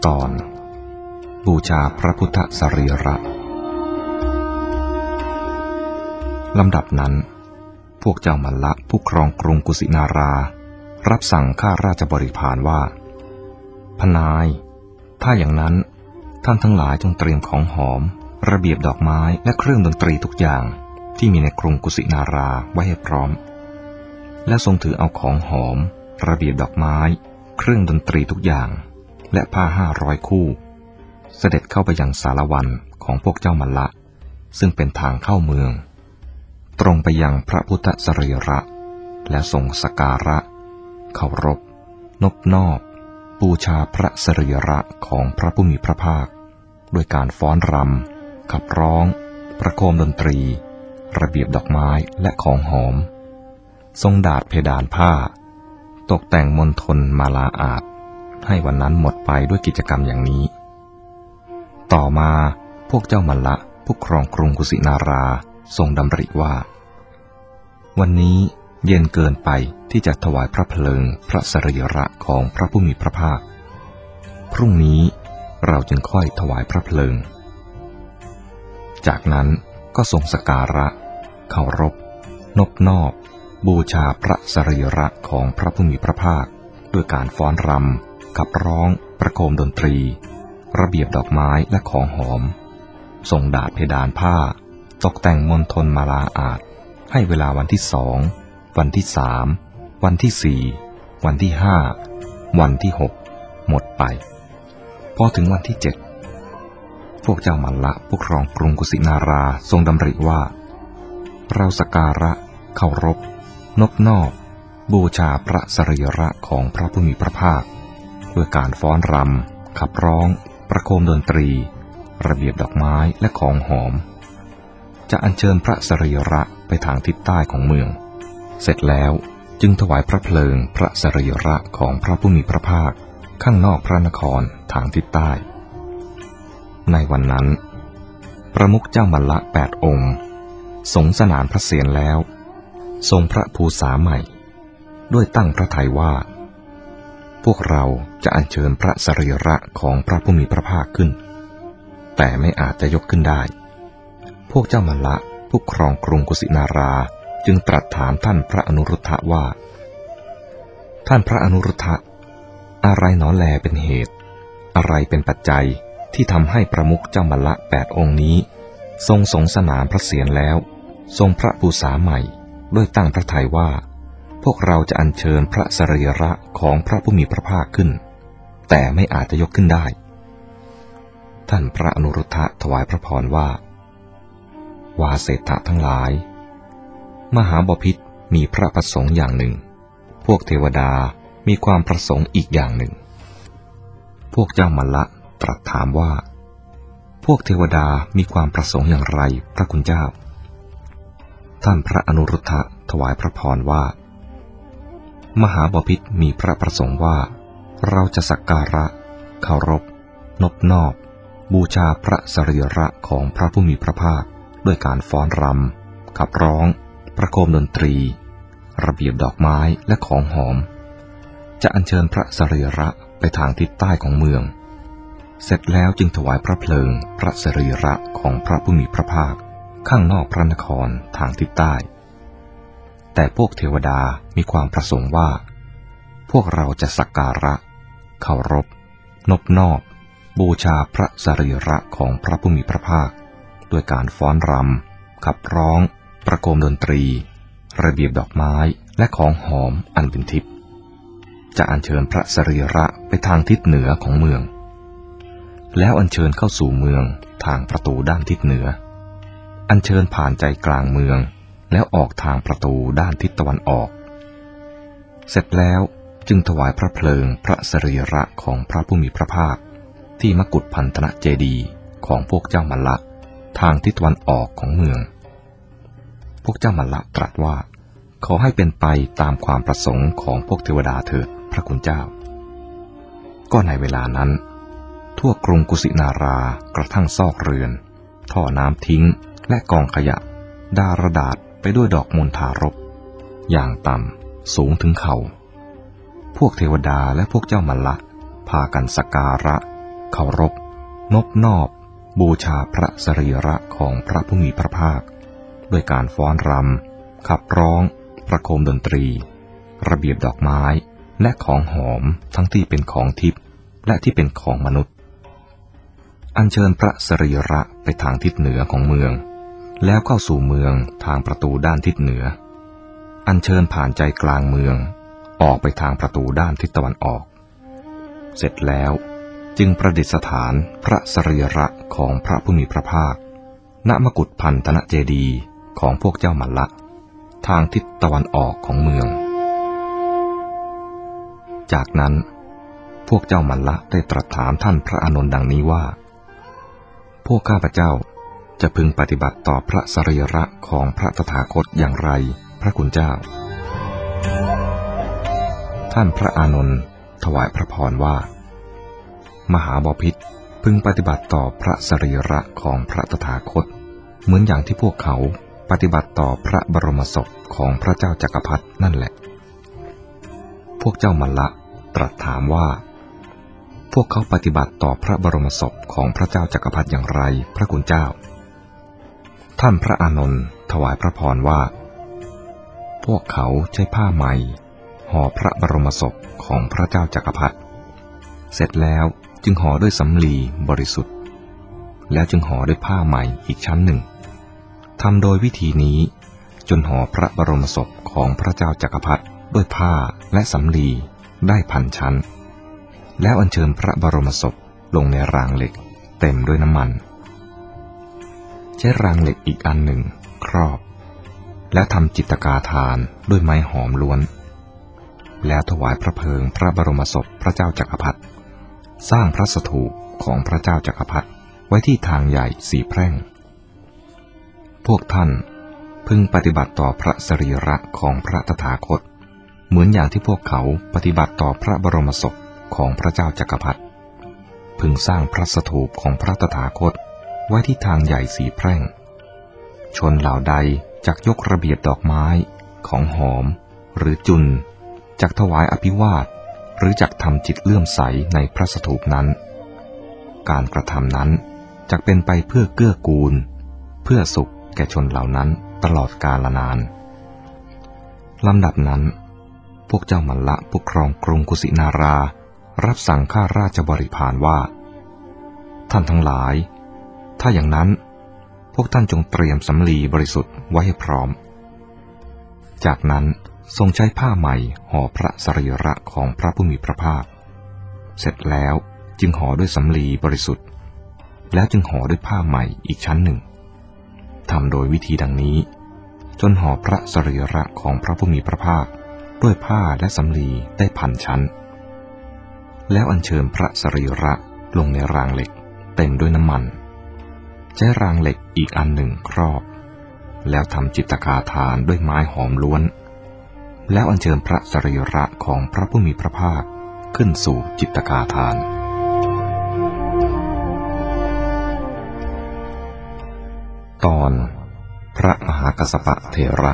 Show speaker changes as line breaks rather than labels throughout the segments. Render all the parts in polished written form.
ตอนบูชาพระพุทธสรีระลำดับนั้นพวกเจ้ามัลละผู้ครองกรุงกุสินารารับสั่งข้าราชบริพารว่าพนายถ้าอย่างนั้นท่านทั้งหลายจงเตรียมของหอมระเบียบดอกไม้และเครื่องดนตรีทุกอย่างที่มีในกรุงกุสินาราไว้ให้พร้อมและทรงถือเอาของหอมระเบียบดอกไม้เครื่องดนตรีทุกอย่างและผ้า500 คู่เสด็จเข้าไปยังสารวันของพวกเจ้ามัลละซึ่งเป็นทางเข้าเมืองตรงไปยังพระพุทธสรีระและทรงสักการะเคารพนบนอบบูชาพระสรีระของพระผู้มีพระภาคด้วยการฟ้อนรำขับร้องประโคมดนตรีระเบียบดอกไม้และของหอมทรงดาดเพดานผ้าตกแต่งมณฑลมาลาอาดให้วันนั้นหมดไปด้วยกิจกรรมอย่างนี้ต่อมาพวกเจ้ามัลละผู้ครองกรุงกุสินาราทรงดำริว่าวันนี้เย็นเกินไปที่จะถวายพระเพลิงพระสรีระของพระผู้มีพระภาคพรุ่งนี้เราจึงค่อยถวายพระเพลิงจากนั้นก็ทรงสักการะเคารพนบนอบบูชาพระสรีระของพระผู้มีพระภาคด้วยการฟ้อนรำขับร้องประโคมดนตรีระเบียบดอกไม้และของหอมทรงดาดเพดานผ้าตกแต่งมณฑลมาลาอาดให้เวลาวันที่2วันที่3วันที่4วันที่5วันที่6หมดไปพอถึงวันที่7พวกเจ้ามัลละผู้ครองกรุงกุสินาราทรงดำริว่าเราสักการะเคารพนบนอบบูชาพระสรีระของพระผู้มีพระภาคด้วยการฟ้อนรำขับร้องประโคมดนตรีระเบียบดอกไม้และของหอมจะอัญเชิญพระสรีระไปทางทิศใต้ของเมืองเสร็จแล้วจึงถวายพระเพลิงพระสรีระของพระผู้มีพระภาคข้างนอกพระนครทางทิศใต้ในวันนั้นประมุขเจ้ามัลละ8 องค์สงสนานพระเศียรแล้วทรงพระภูษาใหม่ด้วยตั้งพระทัยว่าพวกเราจะอัญเชิญพระสรีระของพระผู้มีพระภาคขึ้นแต่ไม่อาจจะยกขึ้นได้พวกเจ้ามัลละผู้ครองกรุงกุสินาราจึงตรัสถามท่านพระอนุรุทธะว่าท่านพระอนุรุทธะอะไรหนอแลเป็นเหตุอะไรเป็นปัจจัยที่ทำให้ประมุขเจ้ามัลละ8 องค์นี้ทรงสงสนานพระเศียรแล้วทรงพระภูษาใหม่ด้วยตั้งพระทัยว่าพวกเราจะอัญเชิญพระสรีระของพระผู้มีพระภาคขึ้นแต่ไม่อาจจะยกขึ้นได้ท่านพระอนุรุทธะถวายพระพรว่าวาเศรษฐะทั้งหลายมหาบพิตรมีพระประสงค์อย่างหนึ่งพวกเทวดามีความประสงค์อีกอย่างหนึ่งพวกเจ้ามัลละตรัสถามว่าพวกเทวดามีความประสงค์อย่างไรพระคุณเจ้าท่านพระอนุรุทธะถวายพระพรว่ามหาบพิตรมีพระประสงค์ว่าเราจะสักการะเคารพนบนอบบูชาพระสรีระของพระผู้มีพระภาคด้วยการฟ้อนรำขับร้องประโคมดนตรีระเบียบดอกไม้และของหอมจะอัญเชิญพระสรีระไปทางทิศใต้ของเมืองเสร็จแล้วจึงถวายพระเพลิงพระสรีระของพระผู้มีพระภาคข้างนอกพระนครทางทิศใต้แต่พวกเทวดามีความประสงค์ว่าพวกเราจะสักการะเคารพนบนอบบูชาพระสรีระของพระผู้มีพระภาคด้วยการฟ้อนรำขับร้องประโคมดนตรีระเบียบดอกไม้และของหอมอันเป็นทิพย์จะอัญเชิญพระสรีระไปทางทิศเหนือของเมืองแล้วอัญเชิญเข้าสู่เมืองทางประตูด้านทิศเหนืออัญเชิญผ่านใจกลางเมืองแล้วออกทางประตูด้านทิศตะวันออกเสร็จแล้วจึงถวายพระเพลิงพระสรีระของพระผู้มีพระภาคที่มกุฏพันธนเจดีย์ของพวกเจ้ามัลละทางทิศตะวันออกของเมืองพวกเจ้ามัลละตรัสว่าขอให้เป็นไปตามความประสงค์ของพวกเทวดาเถิดพระคุณเจ้าก็ในเวลานั้นทั่วกรุงกุสินารากระทั่งซอกเรือนท่อน้ำทิ้งและกองขยะดารดาษไปด้วยดอกมณฑารพอย่างต่ำสูงถึงเข่าพวกเทวดาและพวกเจ้ามัลละพากันสักการะเคารพนบนอบบูชาพระสรีระของพระผู้มีพระภาคด้วยการฟ้อนรำขับร้องประโคมดนตรีระเบียบดอกไม้และของหอมทั้งที่เป็นของทิพย์และที่เป็นของมนุษย์อัญเชิญพระสรีระไปทางทิศเหนือของเมืองแล้วเข้าสู่เมืองทางประตูด้านทิศเหนืออัญเชิญผ่านใจกลางเมืองออกไปทางประตูด้านทิศตะวันออกเสร็จแล้วจึงประดิษฐานพระสรีระของพระผู้มีพระภาคณมกุฏพันธนเจดีย์ของพวกเจ้ามัลละทางทิศตะวันออกของเมืองจากนั้นพวกเจ้ามัลละได้ตรัสถามท่านพระอานนท์ดังนี้ว่าพวกข้าพเจ้าจะพึงปฏิบัติต่อพระสรีระของพระตถาคตอย่างไรพระคุณเจ้าท่านพระอานนท์ถวายพระพรว่ามหาบพิตรพึงปฏิบัติต่อพระสรีระของพระตถาคตเหมือนอย่างที่พวกเขาปฏิบัติต่อพระบรมศพของพระเจ้าจักรพรรดินั่นแหละพวกเจ้ามัลละตรัสถามว่าพวกเขาปฏิบัติต่อพระบรมศพของพระเจ้าจักรพรรดิอย่างไรพระคุณเจ้าท่านพระอานนท์ถวายพระพรว่าพวกเขาใช้ผ้าไหมห่อพระบรมศพของพระเจ้าจักรพรรดิเสร็จแล้วจึงห่อด้วยสำลีบริสุทธิ์แล้วจึงห่อด้วยผ้าไหมอีกชั้นหนึ่งทำโดยวิธีนี้จนห่อพระบรมศพของพระเจ้าจักรพรรดิด้วยผ้าและสำลีได้1,000 ชั้นแล้วอัญเชิญพระบรมศพลงในรางเหล็กเต็มด้วยน้ำมันใช้รางเหล็กอีกอันหนึ่งครอบและทำจิตกาทานด้วยไม้หอมล้วนแล้วถวายพระเพลิงพระบรมศพพระเจ้าจักรพรรดิสร้างพระสถูปของพระเจ้าจักรพรรดิไว้ที่ทางใหญ่4 แพร่งพวกท่านพึงปฏิบัติต่อพระสรีระของพระตถาคตเหมือนอย่างที่พวกเขาปฏิบัติต่อพระบรมศพของพระเจ้าจักรพรรดิพึงสร้างพระสถูปของพระตถาคตไว้ที่ทางใหญ่4 แพร่งชนเหล่าใดจักยกระเบียบดอกไม้ของหอมหรือจุลจักถวายอภิวาทหรือจักทำจิตเลื่อมใสในพระสถูปนั้นการกระทำนั้นจักเป็นไปเพื่อเกื้อกูลเพื่อสุขแก่ชนเหล่านั้นตลอดกาลนานลำดับนั้นพวกเจ้ามัลละปกครองกรุงกุสินารารับสั่งข้าราชบริพารว่าท่านทั้งหลายถ้าอย่างนั้นพวกท่านจงเตรียมสำลีบริสุทธิ์ไว้ให้พร้อมจากนั้นทรงใช้ผ้าไหมห่อพระสรีระของพระผู้มีพระภาคเสร็จแล้วจึงห่อด้วยสำลีบริสุทธิ์แล้วจึงห่อด้วยผ้าไหมอีกชั้นหนึ่งทำโดยวิธีดังนี้จนห่อพระสรีระของพระผู้มีพระภาคด้วยผ้าและสำลีได้1,000 ชั้นแล้วอัญเชิญพระสรีระลงในรางเหล็กเต็มด้วยน้ำมันใช้รางเหล็กอีกอันหนึ่งครอบแล้วทำจิตกาทานด้วยไม้หอมล้วนแล้วอัญเชิญพระสรีระของพระผู้มีพระภาคขึ้นสู่จิตกาทานตอนพระมหากัสสปะเถระ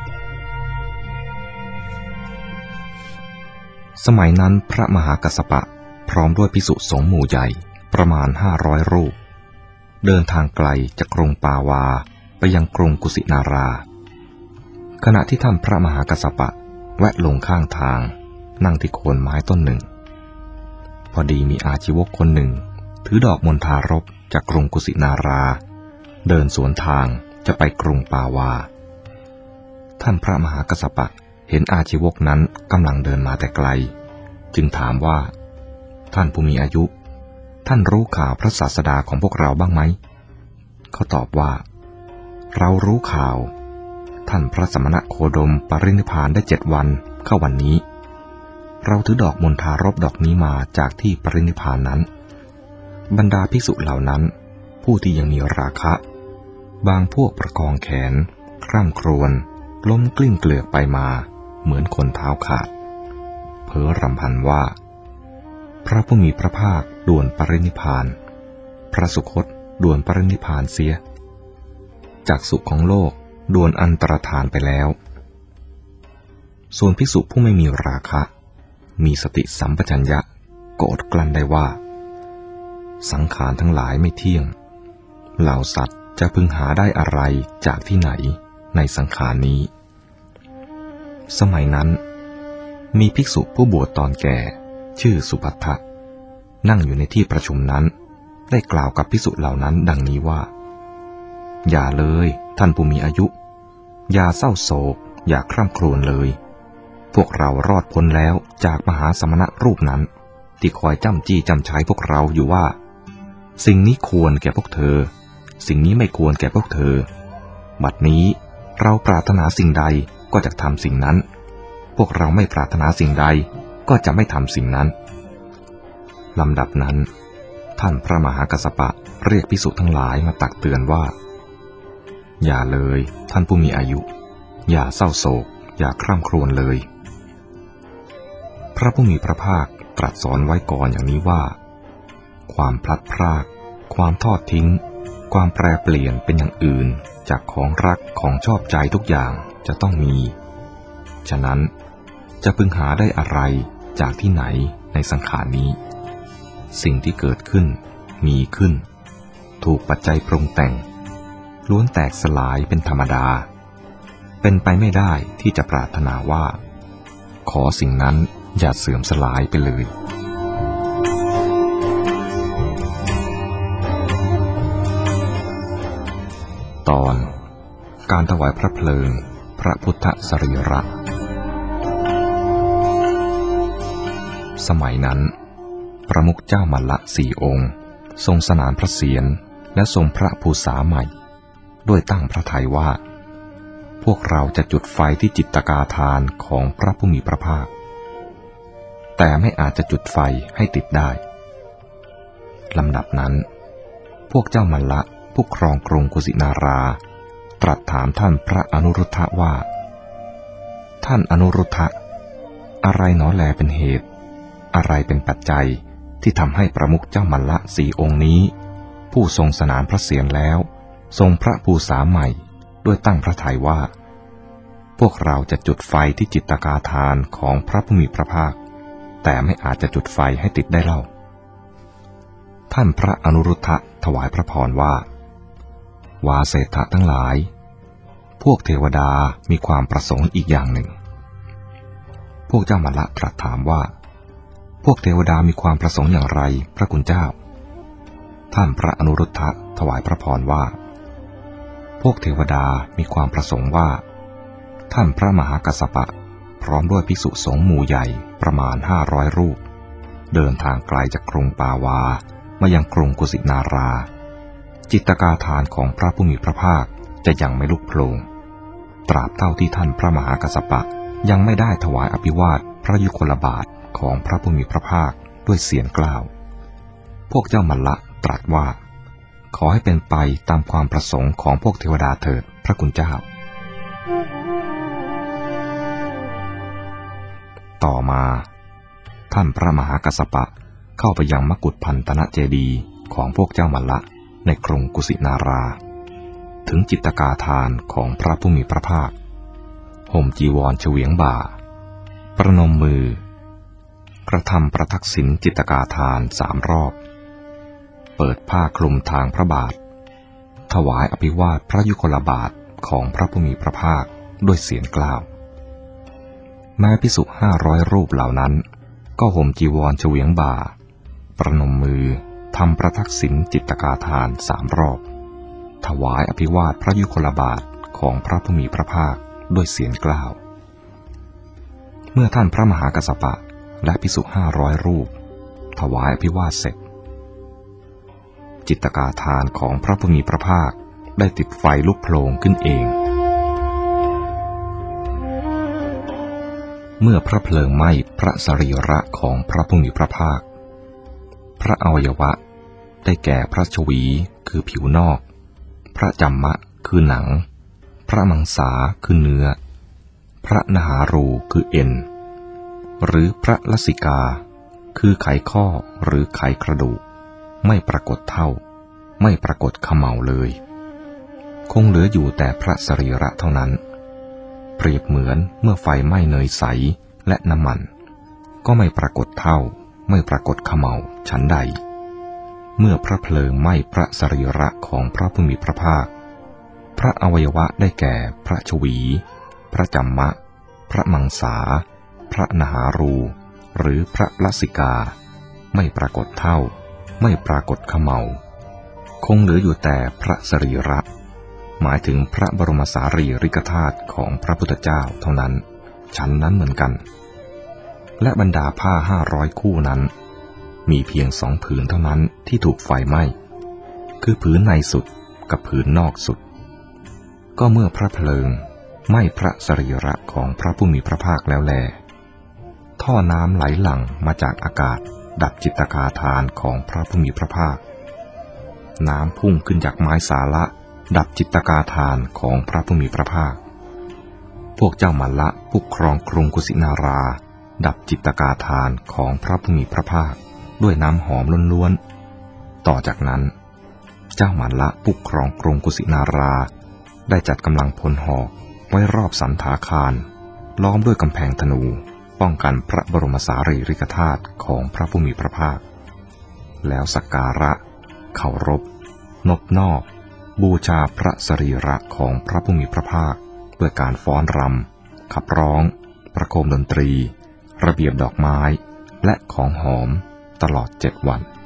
สมัยนั้นพระมหากัสสปะพร้อมด้วยภิกษุสงฆ์หมู่ใหญ่ประมาณ500 รูปเดินทางไกลจากกรุงปาวาไปยังกรุงกุสินาราขณะที่ท่านพระมหากัสสปะแวะลงข้างทางนั่งที่โคนไม้ต้นหนึ่งพอดีมีอาชีวกคนหนึ่งถือดอกมณฑารพจากกรุงกุสินาราเดินสวนทางจะไปกรุงปาวาท่านพระมหากัสสปะเห็นอาชีวกนั้นกำลังเดินมาแต่ไกลจึงถามว่าท่านผู้มีอายุท่านรู้ข่าวพระศาสดาของพวกเราบ้างไหมเขาตอบว่าเรารู้ข่าวท่านพระสมณโคดมปรินิพพานได้7 วันเข้าวันนี้เราถือดอกมณฑารพดอกนี้มาจากที่ปรินิพพานนั้นบรรดาภิกษุเหล่านั้นผู้ที่ยังมีราคะบางพวกประคองแขนคร่ำครวญล้มกลิ้งเกลือกไปมาเหมือนคนเท้าขาดเพ้อรำพันว่าพระผู้มีพระภาคด่วนปรินิพพานพระสุคตด่วนปรินิพพานเสียจากสุขของโลกด่วนอันตรธานไปแล้วส่วนภิกษุผู้ไม่มีราคะมีสติสัมปชัญญะก็อดกลั้นได้ว่าสังขารทั้งหลายไม่เที่ยงเหล่าสัตว์จะพึงหาได้อะไรจากที่ไหนในสังขารนี้สมัยนั้นมีภิกษุผู้บวชตอนแก่ชื่อสุภัททะนั่งอยู่ในที่ประชุมนั้นได้กล่าวกับภิกษุเหล่านั้นดังนี้ว่าอย่าเลยท่านผู้มีอายุอย่าเศร้าโศกอย่าคร่ำครวญเลยพวกเรารอดพ้นแล้วจากมหาสมณะรูปนั้นที่คอยจ้ำจี้จ้ำชัยพวกเราอยู่ว่าสิ่งนี้ควรแก่พวกเธอสิ่งนี้ไม่ควรแก่พวกเธอบัดนี้เราปรารถนาสิ่งใดก็จะทำสิ่งนั้นพวกเราไม่ปรารถนาสิ่งใดก็จะไม่ทำสิ่งนั้นลำดับนั้นท่านพระมหากัสสปะเรียกภิกษุทั้งหลายมาตักเตือนว่าอย่าเลยท่านผู้มีอายุอย่าเศร้าโศกอย่าคร่ำครวญเลยพระผู้มีพระภาคตรัสสอนไว้ก่อนอย่างนี้ว่าความพลัดพรากความทอดทิ้งความแปรเปลี่ยนเป็นอย่างอื่นจากของรักของชอบใจทุกอย่างจะต้องมีฉะนั้นจะพึงหาได้อะไรจากที่ไหนในสังขารนี้สิ่งที่เกิดขึ้นมีขึ้นถูกปัจจัยปรุงแต่งล้วนแตกสลายเป็นธรรมดาเป็นไปไม่ได้ที่จะปรารถนาว่าขอสิ่งนั้นอย่าเสื่อมสลายไปเลยตอนการถวายพระเพลิงพระพุทธสรีระสมัยนั้นประมุขเจ้ามัลละ4 องค์ทรงสนานพระเศียรและทรงพระภูษาใหม่ด้วยตั้งพระทัยว่าพวกเราจะจุดไฟที่จิตตกาทานของพระผู้มีพระภาคแต่ไม่อาจจะจุดไฟให้ติดได้ลำดับนั้นพวกเจ้ามัลละผู้ครองกรุงกุสินาราตรัสถามท่านพระอนุรุทธะว่าท่านอนุรุทธะอะไรหนอแลเป็นเหตุอะไรเป็นปัจจัยที่ทำให้ประมุขเจ้ามัลละ4 องค์นี้ผู้ทรงสนานพระเศียรแล้วทรงพระภูษาใหม่ด้วยตั้งพระทัยว่าพวกเราจะจุดไฟที่จิตตกาทานของพระผู้มีพระภาคแต่ไม่อาจจะจุดไฟให้ติดได้เล่าท่านพระอนุรุทธะถวายพระพรว่าวาเศรษฐะทั้งหลายพวกเทวดามีความประสงค์อีกอย่างหนึ่งพวกเจ้ามัลละตรัสถามว่าพวกเทวดามีความประสงค์อย่างไรพระคุณเจ้าท่านพระอนุรุทธะถวายพระพรว่าพวกเทวดามีความประสงค์ว่าท่านพระมหากัสสปะพร้อมด้วยภิกษุสงฆ์หมู่ใหญ่ประมาณ500 รูปเดินทางไกลจากกรุงปาวามายังกรุงกุสินาราจิตตกาทานของพระผู้มีพระภาคจะยังไม่ลุกโผล่ตราบเท่าที่ท่านพระมหากัสสปะยังไม่ได้ถวายอภิวาทพระยุคลบาทของพระผู้มีพระภาคด้วยเสียงกล่าวพวกเจ้ามัลละตรัสว่าขอให้เป็นไปตามความประสงค์ของพวกเทวดาเถิดพระคุณเจ้าต่อมาท่านพระมหากัสสปะเข้าไปยังมกุฏพันตนเจดีย์ของพวกเจ้ามัลละในกรุงกุสินาราถึงจิตตกาทานของพระผู้มีพระภาคห่มจีวรเฉวียงบ่าประนมมือกระทำประทักษิณจิตตกาทาน3 รอบเปิดผ้าคลุมทางพระบาทถวายอภิวาทพระยุคลบาทของพระผู้มีพระภาคด้วยเสียงกล่าวแม้ภิกษุ500 รูปเหล่านั้นก็ห่มจีวรเฉวียงบ่าประนมมือทำประทักษิณจิตตกาทาน3 รอบถวายอภิวาทพระยุคลบาทของพระผู้มีพระภาคด้วยเสียงกล่าวเมื่อท่านพระมหากัสสปะและภิกษุ500 รูปถวายอภิวาทเสร็จจิตตกาทานของพระผู้มีพระภาคได้ติดไฟลุกโผล่ขึ้นเองเมื่อพระเพลิงไหม้พระสรีระของพระผู้มีพระภาคพระอวัยวะได้แก่พระชวีคือผิวนอกพระจัมมะคือหนังพระมังสาคือเนื้อพระนหารูคือเอ็นหรือพระลสิกาคือไขข้อหรือไขกระดูกไม่ปรากฏเท่าไม่ปรากฏเขม่าเลยคงเหลืออยู่แต่พระสรีระเท่านั้นเปรียบเหมือนเมื่อไฟไหม้เนยใสและน้ำมันก็ไม่ปรากฏเท่าไม่ปรากฏเขม่าฉันใดเมื่อพระเพลิงไหม้พระสรีระของพระผู้มีพระภาคพระอวัยวะได้แก่พระชวีพระจัมมะพระมังสาพระนหารูหรือพระลสิกาไม่ปรากฏเท่าไม่ปรากฏเขมเหลาคงเหลืออยู่แต่พระสรีระหมายถึงพระบรมสารีริกธาตุของพระพุทธเจ้าเท่านั้นฉันนั้นเหมือนกันและบรรดาผ้า500 คู่นั้นมีเพียง2 ผืนเท่านั้นที่ถูกไฟไหม้คือผืนในสุดกับผืนนอกสุดก็เมื่อพระเพลิงไหม้พระสรีระของพระผู้มีพระภาคแล้วแลท่อน้ำไหลหลั่งมาจากอากาศดับจิตกาทานของพระผู้มีพระภาคน้ำพุ่งขึ้นจากไม้สาละดับจิตกาทานของพระผู้มีพระภาคพวกเจ้ามัลละผู้ครองกรุงกุสินาราดับจิตกาทานของพระผู้มีพระภาคด้วยน้ำหอมล้วนๆต่อจากนั้นเจ้ามัลละผู้ครองกรุงกุสินาราได้จัดกำลังพลหอกไว้รอบสันถาคารล้อมด้วยกำแพงธนูป้องกันพระบรมสารีริกธาตุของพระผู้มีพระภาคแล้วสักการะเคารพนบนอบบูชาพระสรีระของพระผู้มีพระภาคด้วยการฟ้อนรำขับร้องประโคมดนตรีระเบียบดอกไม้และของหอมตลอด7 วัน